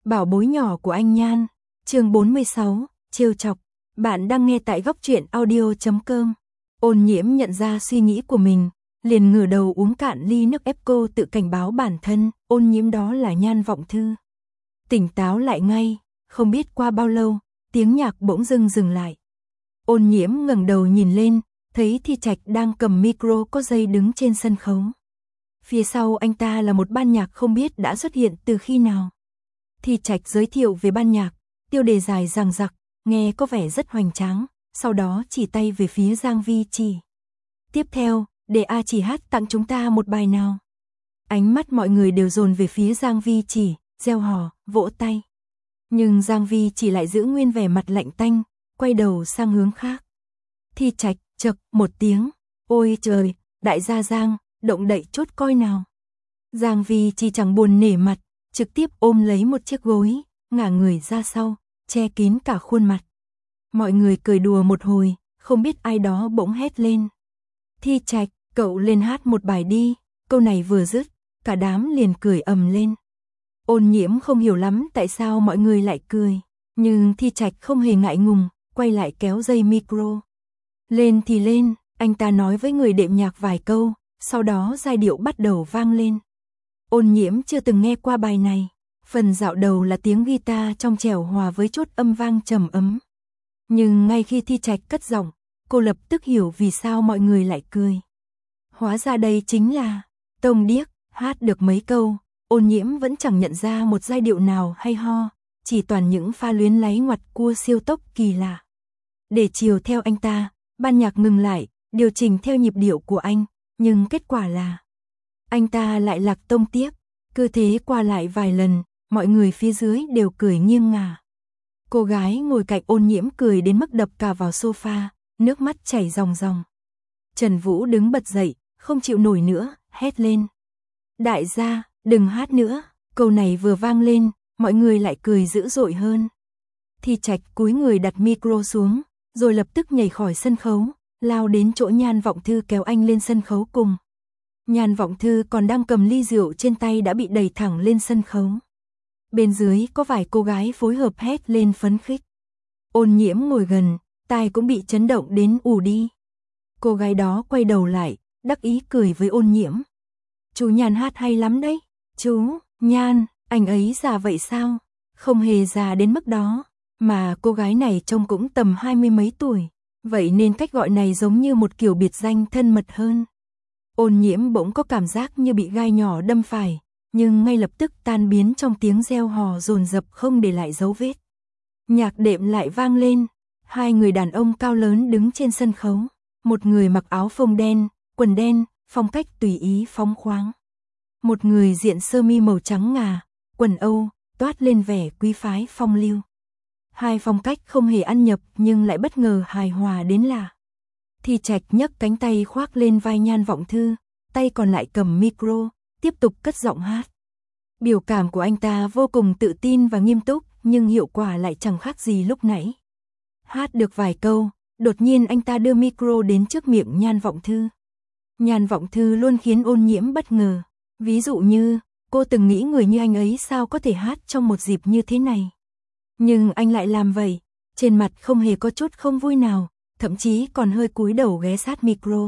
Bảo bối nhỏ của anh Nhan, chương 46, trêu chọc. Bạn đang nghe tại góc truyện audio.com. Ôn Nhiễm nhận ra suy nghĩ của mình, liền ngửa đầu uống cạn ly nước ép, cô tự cảnh báo bản thân, Ôn Nhiễm đó là Nhan Vọng Thư. Tỉnh táo lại ngay, không biết qua bao lâu, tiếng nhạc bỗng dưng dừng lại. Ôn Nhiễm ngẩng đầu nhìn lên, thấy Thi Trạch đang cầm micro có dây đứng trên sân khấu. Phía sau anh ta là một ban nhạc không biết đã xuất hiện từ khi nào. Thi Trạch giới thiệu về ban nhạc, tiêu đề dài dằng dặc, nghe có vẻ rất hoành tráng, sau đó chỉ tay về phía Giang Vi Chỉ. Tiếp theo, để A Chỉ hát tặng chúng ta một bài nào. Ánh mắt mọi người đều dồn về phía Giang Vi Chỉ, reo hò, vỗ tay. Nhưng Giang Vi Chỉ lại giữ nguyên vẻ mặt lạnh tanh, quay đầu sang hướng khác. Thi Trạch chậc một tiếng, ôi trời, đại gia Giang, động đậy chốt coi nào. Giang Vi Chỉ chẳng buồn nể mặt, trực tiếp ôm lấy một chiếc gối, ngả người ra sau, che kín cả khuôn mặt. Mọi người cười đùa một hồi, không biết ai đó bỗng hét lên. Thi Trạch, cậu lên hát một bài đi, câu này vừa dứt, cả đám liền cười ầm lên. Ôn Nhiễm không hiểu lắm tại sao mọi người lại cười, nhưng Thi Trạch không hề ngại ngùng, quay lại kéo dây micro. Lên thì lên, anh ta nói với người đệm nhạc vài câu, sau đó giai điệu bắt đầu vang lên. Ôn Nhiễm chưa từng nghe qua bài này, phần dạo đầu là tiếng guitar trong trẻo hòa với chốt âm vang trầm ấm. Nhưng ngay khi Thi Trạch cất giọng, cô lập tức hiểu vì sao mọi người lại cười. Hóa ra đây chính là Tông Điếc, hát được mấy câu, Ôn Nhiễm vẫn chẳng nhận ra một giai điệu nào hay ho, chỉ toàn những pha luyến láy ngoặt cua siêu tốc kỳ lạ. Để chiều theo anh ta, ban nhạc ngừng lại, điều chỉnh theo nhịp điệu của anh, nhưng kết quả là anh ta lại lạc tông tiếp, cứ thế qua lại vài lần, mọi người phía dưới đều cười nghiêng ngả. Cô gái ngồi cạnh Ôn Nhiễm cười đến mức đập cả vào sofa, nước mắt chảy ròng ròng. Trần Vũ đứng bật dậy, không chịu nổi nữa, hét lên. Đại gia, đừng hát nữa, câu này vừa vang lên, mọi người lại cười dữ dội hơn. Thi Trạch cúi người đặt micro xuống, rồi lập tức nhảy khỏi sân khấu, lao đến chỗ Nhan Vọng Thư kéo anh lên sân khấu cùng. Nhan Vọng Thư còn đang cầm ly rượu trên tay đã bị đẩy thẳng lên sân khấu. Bên dưới có vài cô gái phối hợp hét lên phấn khích. Ôn Nhiễm ngồi gần, tai cũng bị chấn động đến ù đi. Cô gái đó quay đầu lại, đắc ý cười với Ôn Nhiễm. Chú Nhan hát hay lắm đấy. Chú, Nhan, anh ấy già vậy sao? Không hề già đến mức đó, mà cô gái này trông cũng tầm 20 mấy tuổi, vậy nên cách gọi này giống như một kiểu biệt danh thân mật hơn. Ôn Nhiễm bỗng có cảm giác như bị gai nhỏ đâm phải, nhưng ngay lập tức tan biến trong tiếng reo hò dồn dập không để lại dấu vết. Nhạc đệm lại vang lên, hai người đàn ông cao lớn đứng trên sân khấu, một người mặc áo phông đen, quần đen, phong cách tùy ý phóng khoáng. Một người diện sơ mi màu trắng ngà, quần Âu, toát lên vẻ quý phái phong lưu. Hai phong cách không hề ăn nhập nhưng lại bất ngờ hài hòa đến lạ. Thi Trạch nhấc cánh tay khoác lên vai Nhan Vọng Thư, tay còn lại cầm micro, tiếp tục cất giọng hát. Biểu cảm của anh ta vô cùng tự tin và nghiêm túc, nhưng hiệu quả lại chẳng khác gì lúc nãy. Hát được vài câu, đột nhiên anh ta đưa micro đến trước miệng Nhan Vọng Thư. Nhan Vọng Thư luôn khiến Ôn Nhiễm bất ngờ. Ví dụ như, cô từng nghĩ người như anh ấy sao có thể hát trong một dịp như thế này. Nhưng anh lại làm vậy, trên mặt không hề có chút không vui nào, thậm chí còn hơi cúi đầu ghé sát micro.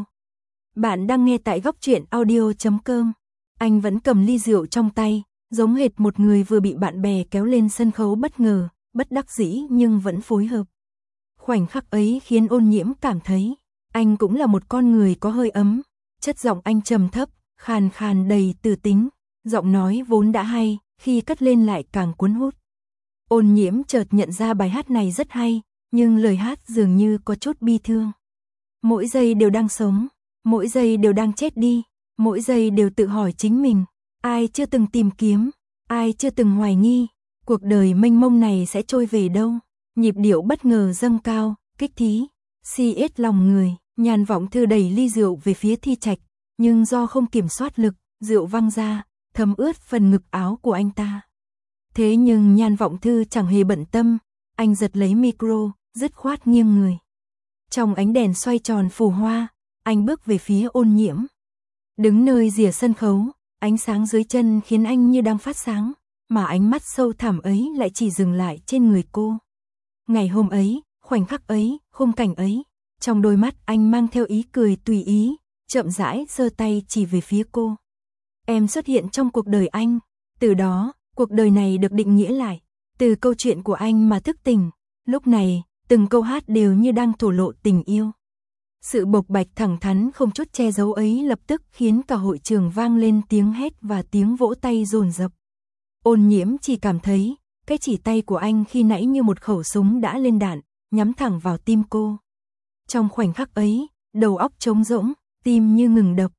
Bạn đang nghe tại góc truyện audio.com. Anh vẫn cầm ly rượu trong tay, giống hệt một người vừa bị bạn bè kéo lên sân khấu bất ngờ, bất đắc dĩ nhưng vẫn phối hợp. Khoảnh khắc ấy khiến Ôn Nhiễm cảm thấy, anh cũng là một con người có hơi ấm, chất giọng anh trầm thấp, khàn khàn đầy từ tính, giọng nói vốn đã hay, khi cất lên lại càng cuốn hút. Ôn Nhiễm chợt nhận ra bài hát này rất hay, nhưng lời hát dường như có chút bi thương. Mỗi giây đều đang sống, mỗi giây đều đang chết đi, mỗi giây đều tự hỏi chính mình, ai chưa từng tìm kiếm, ai chưa từng hoài nghi, cuộc đời mênh mông này sẽ trôi về đâu. Nhịp điệu bất ngờ dâng cao, kích thí, si ết lòng người, Nhan Vọng Thư đẩy ly rượu về phía Thi Trạch, nhưng do không kiểm soát lực, rượu văng ra, thấm ướt phần ngực áo của anh ta. Thế nhưng Nhan Vọng Thư chẳng hề bận tâm, anh giật lấy micro, dứt khoát nghiêng người. Trong ánh đèn xoay tròn phù hoa, anh bước về phía Ôn Nhiễm. Đứng nơi rìa sân khấu, ánh sáng dưới chân khiến anh như đang phát sáng, mà ánh mắt sâu thẳm ấy lại chỉ dừng lại trên người cô. Ngày hôm ấy, khoảnh khắc ấy, khung cảnh ấy, trong đôi mắt anh mang theo ý cười tùy ý, chậm rãi giơ tay chỉ về phía cô. Em xuất hiện trong cuộc đời anh, từ đó, cuộc đời này được định nghĩa lại, từ câu chuyện của anh mà thức tỉnh. Lúc này, từng câu hát đều như đang thổ lộ tình yêu. Sự bộc bạch thẳng thắn không chút che giấu ấy lập tức khiến cả hội trường vang lên tiếng hét và tiếng vỗ tay dồn dập. Ôn Nhiễm chỉ cảm thấy, cái chỉ tay của anh khi nãy như một khẩu súng đã lên đạn, nhắm thẳng vào tim cô. Trong khoảnh khắc ấy, đầu óc trống rỗng, tim như ngừng đập.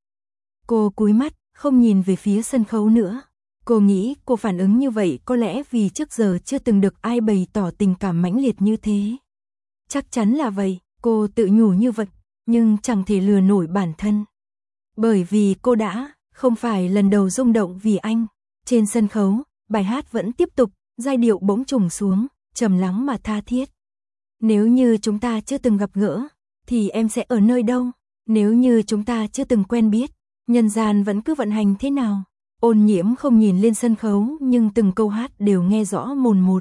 Cô cúi mắt, không nhìn về phía sân khấu nữa. Cô nghĩ cô phản ứng như vậy có lẽ vì trước giờ chưa từng được ai bày tỏ tình cảm mãnh liệt như thế. Chắc chắn là vậy, cô tự nhủ như vậy, nhưng chẳng thể lừa nổi bản thân. Bởi vì cô đã không phải lần đầu rung động vì anh. Trên sân khấu, bài hát vẫn tiếp tục, giai điệu bỗng trùng xuống, trầm lắng mà tha thiết. Nếu như chúng ta chưa từng gặp gỡ, thì em sẽ ở nơi đâu? Nếu như chúng ta chưa từng quen biết, nhân gian vẫn cứ vận hành thế nào? Ôn Nhiễm không nhìn lên sân khấu nhưng từng câu hát đều nghe rõ mồn một.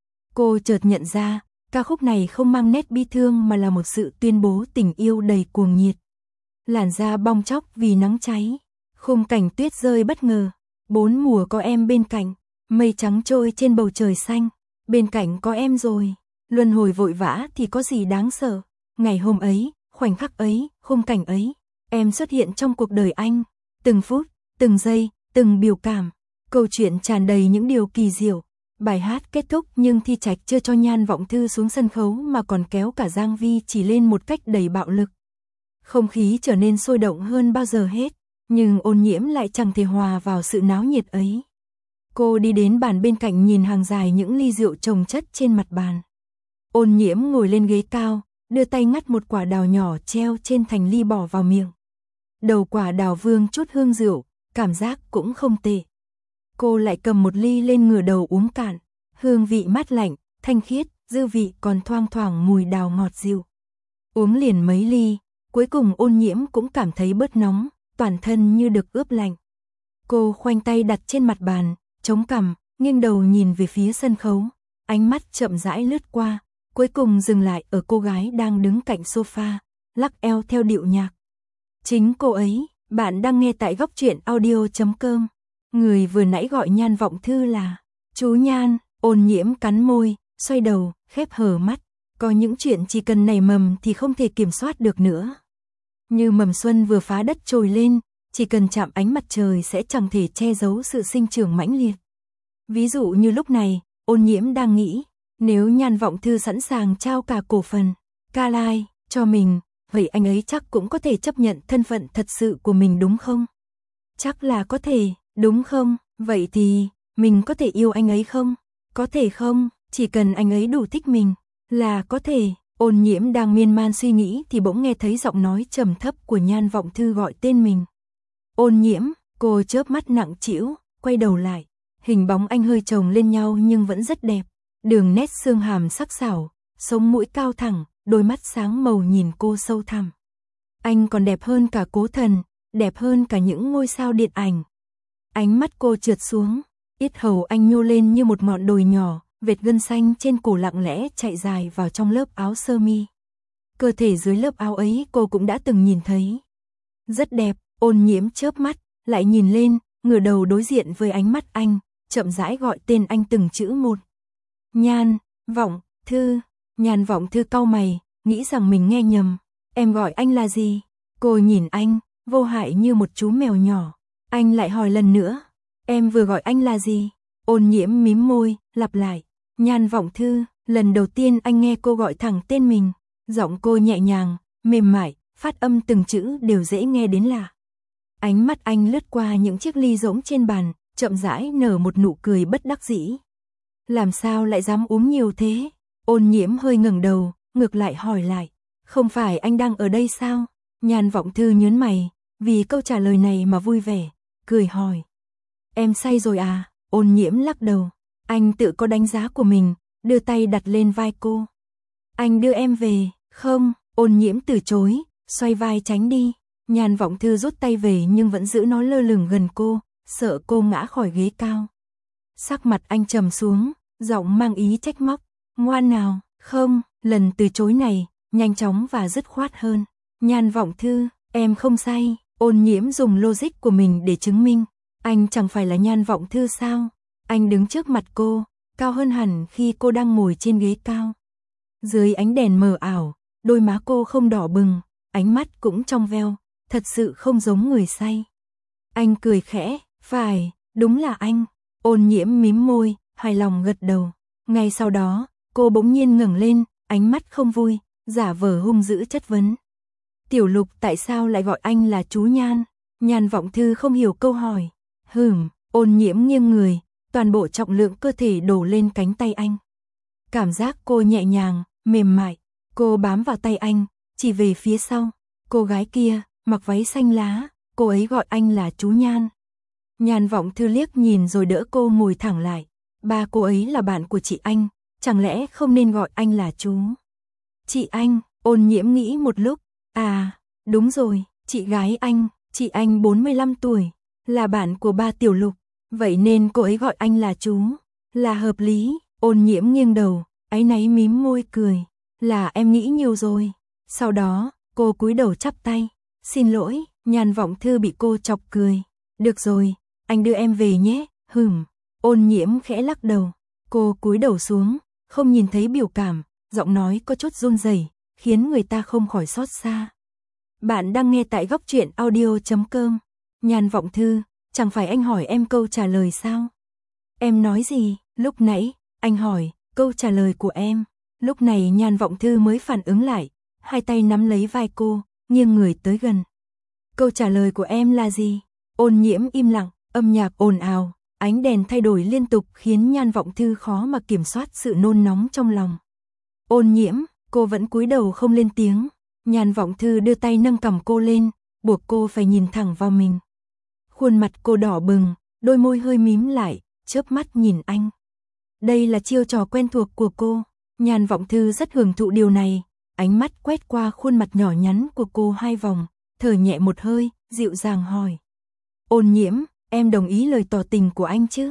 Cô chợt nhận ra, ca khúc này không mang nét bi thương mà là một sự tuyên bố tình yêu đầy cuồng nhiệt. Làn da bong tróc vì nắng cháy, khung cảnh tuyết rơi bất ngờ, 4 mùa có em bên cạnh, mây trắng trôi trên bầu trời xanh, bên cạnh có em rồi, luân hồi vội vã thì có gì đáng sợ. Ngày hôm ấy, khoảnh khắc ấy, khung cảnh ấy, em xuất hiện trong cuộc đời anh, từng phút, từng giây, từng biểu cảm, câu chuyện tràn đầy những điều kỳ diệu. Bài hát kết thúc nhưng Thi Trạch chưa cho Nhan Vọng Thư xuống sân khấu mà còn kéo cả Giang Vi chỉ lên một cách đầy bạo lực. Không khí trở nên sôi động hơn bao giờ hết, nhưng Ôn Nhiễm lại chẳng thể hòa vào sự náo nhiệt ấy. Cô đi đến bàn bên cạnh nhìn hàng dài những ly rượu chồng chất trên mặt bàn. Ôn Nhiễm ngồi lên ghế cao, đưa tay ngắt một quả đào nhỏ treo trên thành ly bỏ vào miệng. Đầu quả đào vương chút hương rượu, cảm giác cũng không tệ. Cô lại cầm một ly lên ngửa đầu uống cạn, hương vị mát lạnh, thanh khiết, dư vị còn thoang thoảng mùi đào ngọt dịu. Uống liền mấy ly, cuối cùng Ôn Nhiễm cũng cảm thấy bớt nóng, toàn thân như được ướp lạnh. Cô khoanh tay đặt trên mặt bàn, chống cằm, nghiêng đầu nhìn về phía sân khấu, ánh mắt chậm rãi lướt qua, cuối cùng dừng lại ở cô gái đang đứng cạnh sofa, lắc eo theo điệu nhạc. Chính cô ấy, bạn đang nghe tại góc truyện audio.com. Người vừa nãy gọi Nhan Vọng Thư là chú Nhan. Ôn Nhiễm cắn môi, xoay đầu, khép hờ mắt. Có những chuyện chỉ cần nảy mầm thì không thể kiểm soát được nữa. Như mầm xuân vừa phá đất trồi lên, chỉ cần chạm ánh mặt trời sẽ chẳng thể che giấu sự sinh trưởng mãnh liệt. Ví dụ như lúc này, Ôn Nhiễm đang nghĩ, nếu Nhan Vọng Thư sẵn sàng trao cả cổ phần, ca lai, cho mình, vậy anh ấy chắc cũng có thể chấp nhận thân phận thật sự của mình đúng không? Chắc là có thể, đúng không? Vậy thì, mình có thể yêu anh ấy không? Có thể không? Chỉ cần anh ấy đủ thích mình, là có thể. Ôn Nhiễm đang miên man suy nghĩ thì bỗng nghe thấy giọng nói trầm thấp của Nhan Vọng Thư gọi tên mình. Ôn Nhiễm, cô chớp mắt nặng trĩu, quay đầu lại. Hình bóng anh hơi chồng lên nhau nhưng vẫn rất đẹp. Đường nét xương hàm sắc sảo, sống mũi cao thẳng, đôi mắt sáng màu nhìn cô sâu thẳm. Anh còn đẹp hơn cả Cố Thần, đẹp hơn cả những ngôi sao điện ảnh. Ánh mắt cô trượt xuống, yết hầu anh nhô lên như một ngọn đồi nhỏ, vệt gân xanh trên cổ lặng lẽ chạy dài vào trong lớp áo sơ mi. Cơ thể dưới lớp áo ấy cô cũng đã từng nhìn thấy. Rất đẹp. Ôn Nhiễm chớp mắt, lại nhìn lên, ngửa đầu đối diện với ánh mắt anh, chậm rãi gọi tên anh từng chữ một. Nhan Vọng Thư. Nhan Vọng Thư cau mày, nghĩ rằng mình nghe nhầm. Em gọi anh là gì? Cô nhìn anh, vô hại như một chú mèo nhỏ. Anh lại hỏi lần nữa. Em vừa gọi anh là gì? Ôn Nhiễm mím môi, lặp lại. Nhan Vọng Thư. Lần đầu tiên anh nghe cô gọi thẳng tên mình. Giọng cô nhẹ nhàng, mềm mại, phát âm từng chữ đều dễ nghe đến lạ. Ánh mắt anh lướt qua những chiếc ly rỗng trên bàn, chậm rãi nở một nụ cười bất đắc dĩ. Làm sao lại dám uống nhiều thế? Ôn Nhiễm hơi ngẩng đầu, ngược lại hỏi lại. Không phải anh đang ở đây sao? Nhan Vọng Thư nhớn mày, vì câu trả lời này mà vui vẻ, cười hỏi. Em say rồi à? Ôn Nhiễm lắc đầu. Anh tự có đánh giá của mình, đưa tay đặt lên vai cô. Anh đưa em về, không? Ôn Nhiễm từ chối, xoay vai tránh đi. Nhan Vọng Thư rút tay về nhưng vẫn giữ nó lơ lửng gần cô, sợ cô ngã khỏi ghế cao. Sắc mặt anh trầm xuống, giọng mang ý trách móc. Ngoan nào, không, lần từ chối này, nhanh chóng và dứt khoát hơn. Nhan Vọng Thư, em không say. Ôn Nhiễm dùng logic của mình để chứng minh. Anh chẳng phải là Nhan Vọng Thư sao? Anh đứng trước mặt cô, cao hơn hẳn khi cô đang ngồi trên ghế cao. Dưới ánh đèn mờ ảo, đôi má cô không đỏ bừng, ánh mắt cũng trong veo, thật sự không giống người say. Anh cười khẽ, phải, đúng là anh. Ôn Nhiễm mím môi, hài lòng gật đầu. Ngay sau đó, cô bỗng nhiên ngẩng lên, ánh mắt không vui, giả vờ hung dữ chất vấn. Tiểu Lục tại sao lại gọi anh là chú Nhan? Nhan Vọng Thư không hiểu câu hỏi. Ôn Nhiễm nghiêng người, toàn bộ trọng lượng cơ thể đổ lên cánh tay anh. Cảm giác cô nhẹ nhàng, mềm mại, cô bám vào tay anh, chỉ về phía sau. Cô gái kia, mặc váy xanh lá, cô ấy gọi anh là chú Nhan. Nhan Vọng Thư liếc nhìn rồi đỡ cô ngồi thẳng lại. Ba cô ấy là bạn của chị anh, chẳng lẽ không nên gọi anh là chú? Chị anh, Ôn Nhiễm nghĩ một lúc. À, đúng rồi, chị gái anh, chị anh 45 tuổi, là bạn của ba Tiểu Lục, vậy nên cô ấy gọi anh là chú, là hợp lý. Ôn Nhiễm nghiêng đầu, áy náy mím môi cười, là em nghĩ nhiều rồi. Sau đó, cô cúi đầu chắp tay, xin lỗi. Nhan Vọng Thư bị cô chọc cười. Được rồi, anh đưa em về nhé. Ôn Nhiễm khẽ lắc đầu, cô cúi đầu xuống, không nhìn thấy biểu cảm, giọng nói có chút run rẩy, khiến người ta không khỏi xót xa. Bạn đang nghe tại góc truyện audio.com. Nhan Vọng Thư, chẳng phải anh hỏi em câu trả lời sao? Em nói gì? Lúc nãy, anh hỏi, câu trả lời của em. Lúc này Nhan Vọng Thư mới phản ứng lại, hai tay nắm lấy vai cô, nghiêng người tới gần. Câu trả lời của em là gì? Ôn Nhiễm im lặng, âm nhạc ồn ào, ánh đèn thay đổi liên tục khiến Nhan Vọng Thư khó mà kiểm soát sự nôn nóng trong lòng. Ôn Nhiễm, cô vẫn cúi đầu không lên tiếng. Nhan Vọng Thư đưa tay nâng cằm cô lên, buộc cô phải nhìn thẳng vào mình. Khuôn mặt cô đỏ bừng, đôi môi hơi mím lại, chớp mắt nhìn anh. Đây là chiêu trò quen thuộc của cô. Nhan Vọng Thư rất hưởng thụ điều này, ánh mắt quét qua khuôn mặt nhỏ nhắn của cô hai vòng, thở nhẹ một hơi, dịu dàng hỏi. Ôn Nhiễm, em đồng ý lời tỏ tình của anh chứ?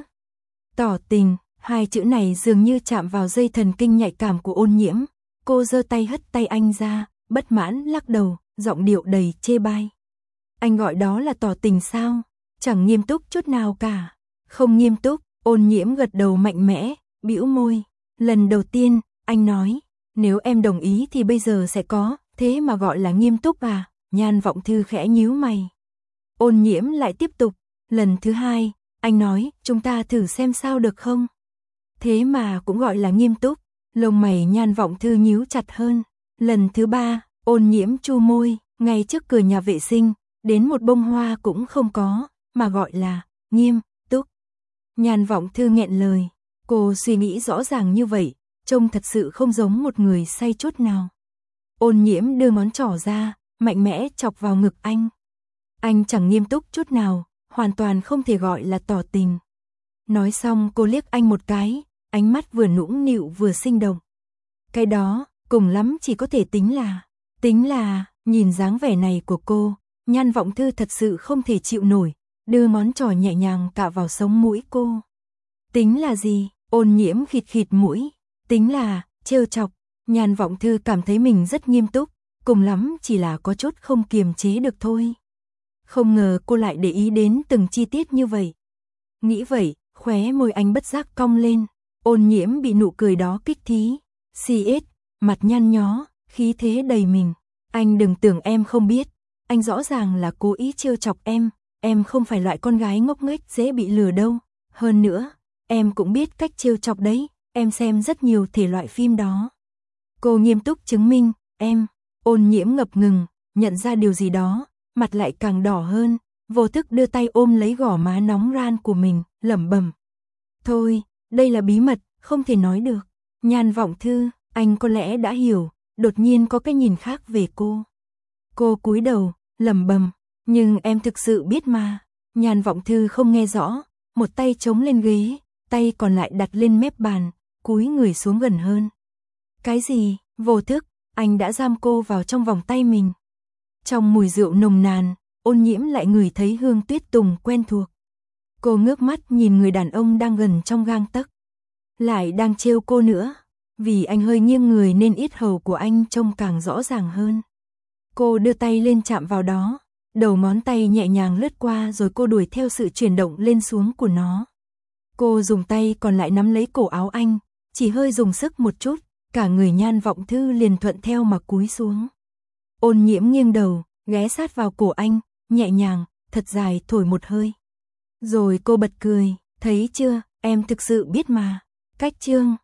Tỏ tình, hai chữ này dường như chạm vào dây thần kinh nhạy cảm của Ôn Nhiễm. Cô giơ tay hất tay anh ra, bất mãn lắc đầu, giọng điệu đầy chê bai. Anh gọi đó là tỏ tình sao? Chẳng nghiêm túc chút nào cả. Không nghiêm túc. Ôn Nhiễm gật đầu mạnh mẽ, bĩu môi. Lần đầu tiên, anh nói, nếu em đồng ý thì bây giờ sẽ có, thế mà gọi là nghiêm túc à? Nhan Vọng Thư khẽ nhíu mày. Ôn Nhiễm lại tiếp tục, lần thứ hai, anh nói, chúng ta thử xem sao được không? Thế mà cũng gọi là nghiêm túc. Lông mày Nhan Vọng Thư nhíu chặt hơn. Lần thứ ba, Ôn Nhiễm chu môi, ngay trước cửa nhà vệ sinh, đến một bông hoa cũng không có, mà gọi là nghiêm túc. Nhan Vọng Thư nghẹn lời, cô suy nghĩ rõ ràng như vậy, trông thật sự không giống một người say chút nào. Ôn Nhiễm đưa ngón trỏ ra, mạnh mẽ chọc vào ngực anh. Anh chẳng nghiêm túc chút nào, hoàn toàn không thể gọi là tỏ tình. Nói xong cô liếc anh một cái, ánh mắt vừa nũng nịu vừa sinh động. Cái đó, cùng lắm chỉ có thể tính là, nhìn dáng vẻ này của cô, Nhan Vọng Thư thật sự không thể chịu nổi, đưa ngón trỏ nhẹ nhàng cạo vào sống mũi cô. Tính là gì? Ôn Nhiễm khịt khịt mũi. Tính là, trêu chọc. Nhan Vọng Thư cảm thấy mình rất nghiêm túc, cùng lắm chỉ là có chút không kiềm chế được thôi. Không ngờ cô lại để ý đến từng chi tiết như vậy. Nghĩ vậy, khóe môi anh bất giác cong lên. Ôn Nhiễm bị nụ cười đó kích thí. CS, mặt nhăn nhó, khí thế đầy mình. Anh đừng tưởng em không biết, anh rõ ràng là cố ý trêu chọc em không phải loại con gái ngốc nghếch dễ bị lừa đâu. Hơn nữa, em cũng biết cách trêu chọc đấy, em xem rất nhiều thể loại phim đó. Cô nghiêm túc chứng minh, em. Ôn Nhiễm ngập ngừng, nhận ra điều gì đó, mặt lại càng đỏ hơn, vô thức đưa tay ôm lấy gò má nóng ran của mình, lẩm bẩm. Thôi, đây là bí mật, không thể nói được. Nhan Vọng Thư, anh có lẽ đã hiểu, đột nhiên có cái nhìn khác về cô. Cô cúi đầu, lẩm bẩm, nhưng em thực sự biết mà. Nhan Vọng Thư không nghe rõ, một tay chống lên ghế, tay còn lại đặt lên mép bàn, cúi người xuống gần hơn. Cái gì? Vô thức, anh đã giam cô vào trong vòng tay mình. Trong mùi rượu nồng nàn, Ôn Nhiễm lại ngửi thấy hương tuyết tùng quen thuộc. Cô ngước mắt nhìn người đàn ông đang gần trong gang tấc. Lại đang trêu cô nữa. Vì anh hơi nghiêng người nên yết hầu của anh trông càng rõ ràng hơn. Cô đưa tay lên chạm vào đó. Đầu ngón tay nhẹ nhàng lướt qua rồi cô đuổi theo sự chuyển động lên xuống của nó. Cô dùng tay còn lại nắm lấy cổ áo anh. Chỉ hơi dùng sức một chút. Cả người Nhan Vọng Thư liền thuận theo mà cúi xuống. Ôn Nhiễm nghiêng đầu, ghé sát vào cổ anh, nhẹ nhàng, thật dài thổi một hơi. Rồi cô bật cười, thấy chưa, em thực sự biết mà. Cách chương